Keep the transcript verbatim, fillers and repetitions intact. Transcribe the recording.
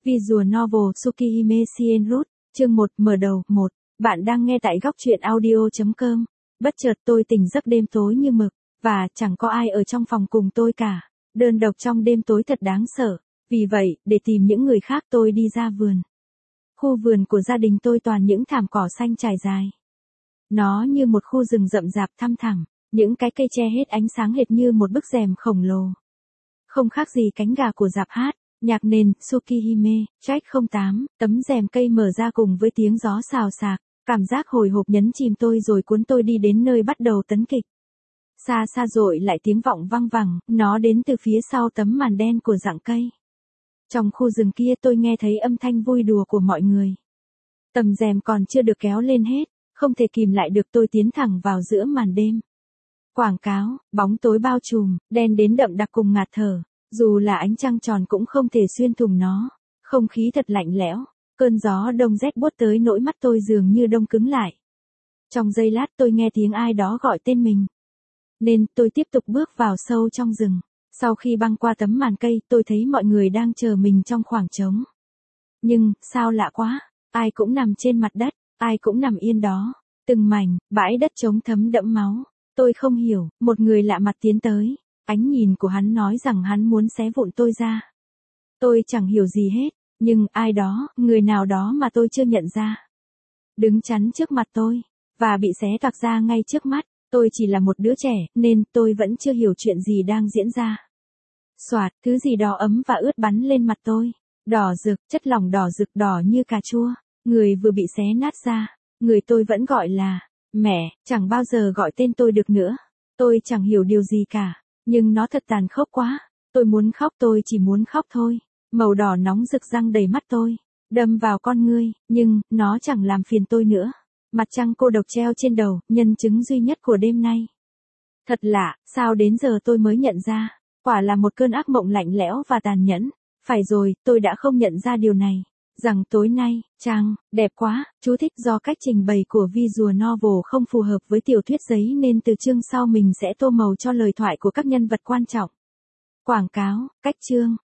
Visual Novel Tsukihime Shienroot, chương một, mở đầu, một. Bạn đang nghe tại góc truyện audio chấm com. Bất chợt tôi tỉnh giấc đêm tối như mực, và chẳng có ai ở trong phòng cùng tôi cả. Đơn độc trong đêm tối thật đáng sợ. Vì vậy, để tìm những người khác tôi đi ra vườn. Khu vườn của gia đình tôi toàn những thảm cỏ xanh trải dài. Nó như một khu rừng rậm rạp thăm thẳm, những cái cây che hết ánh sáng hệt như một bức rèm khổng lồ. Không khác gì cánh gà của rạp hát. Nhạc nền, Tsukihime, track không tám, tấm rèm cây mở ra cùng với tiếng gió xào xạc, cảm giác hồi hộp nhấn chìm tôi rồi cuốn tôi đi đến nơi bắt đầu tấn kịch. Xa xa dội lại tiếng vọng vang vẳng, nó đến từ phía sau tấm màn đen của rặng cây. Trong khu rừng kia tôi nghe thấy âm thanh vui đùa của mọi người. Tấm rèm còn chưa được kéo lên hết, không thể kìm lại được tôi tiến thẳng vào giữa màn đêm. Quảng cáo, bóng tối bao trùm, đen đến đậm đặc cùng ngạt thở. Dù là ánh trăng tròn cũng không thể xuyên thủng nó, không khí thật lạnh lẽo, cơn gió đông rét buốt tới nỗi mắt tôi dường như đông cứng lại. Trong giây lát tôi nghe tiếng ai đó gọi tên mình. Nên tôi tiếp tục bước vào sâu trong rừng. Sau khi băng qua tấm màn cây tôi thấy mọi người đang chờ mình trong khoảng trống. Nhưng, sao lạ quá, ai cũng nằm trên mặt đất, ai cũng nằm yên đó. Từng mảnh, bãi đất trống thấm đẫm máu. Tôi không hiểu, một người lạ mặt tiến tới. Ánh nhìn của hắn nói rằng hắn muốn xé vụn tôi ra. Tôi chẳng hiểu gì hết, nhưng ai đó, người nào đó mà tôi chưa nhận ra. Đứng chắn trước mặt tôi, và bị xé toạc ra ngay trước mắt. Tôi chỉ là một đứa trẻ, nên tôi vẫn chưa hiểu chuyện gì đang diễn ra. Xoạt, thứ gì đó ấm và ướt bắn lên mặt tôi. Đỏ rực, chất lỏng đỏ rực đỏ như cà chua. Người vừa bị xé nát ra. Người tôi vẫn gọi là mẹ, chẳng bao giờ gọi tên tôi được nữa. Tôi chẳng hiểu điều gì cả. Nhưng nó thật tàn khốc quá. Tôi muốn khóc, tôi chỉ muốn khóc thôi. Màu đỏ nóng rực răng đầy mắt tôi. Đâm vào con ngươi, nhưng, nó chẳng làm phiền tôi nữa. Mặt trăng cô độc treo trên đầu, nhân chứng duy nhất của đêm nay. Thật lạ, sao đến giờ tôi mới nhận ra. Quả là một cơn ác mộng lạnh lẽo và tàn nhẫn. Phải rồi, tôi đã không nhận ra điều này. Rằng tối nay, trăng, đẹp quá, chú thích do cách trình bày của Visual Novel không phù hợp với tiểu thuyết giấy nên từ chương sau mình sẽ tô màu cho lời thoại của các nhân vật quan trọng. Quảng cáo, cách chương,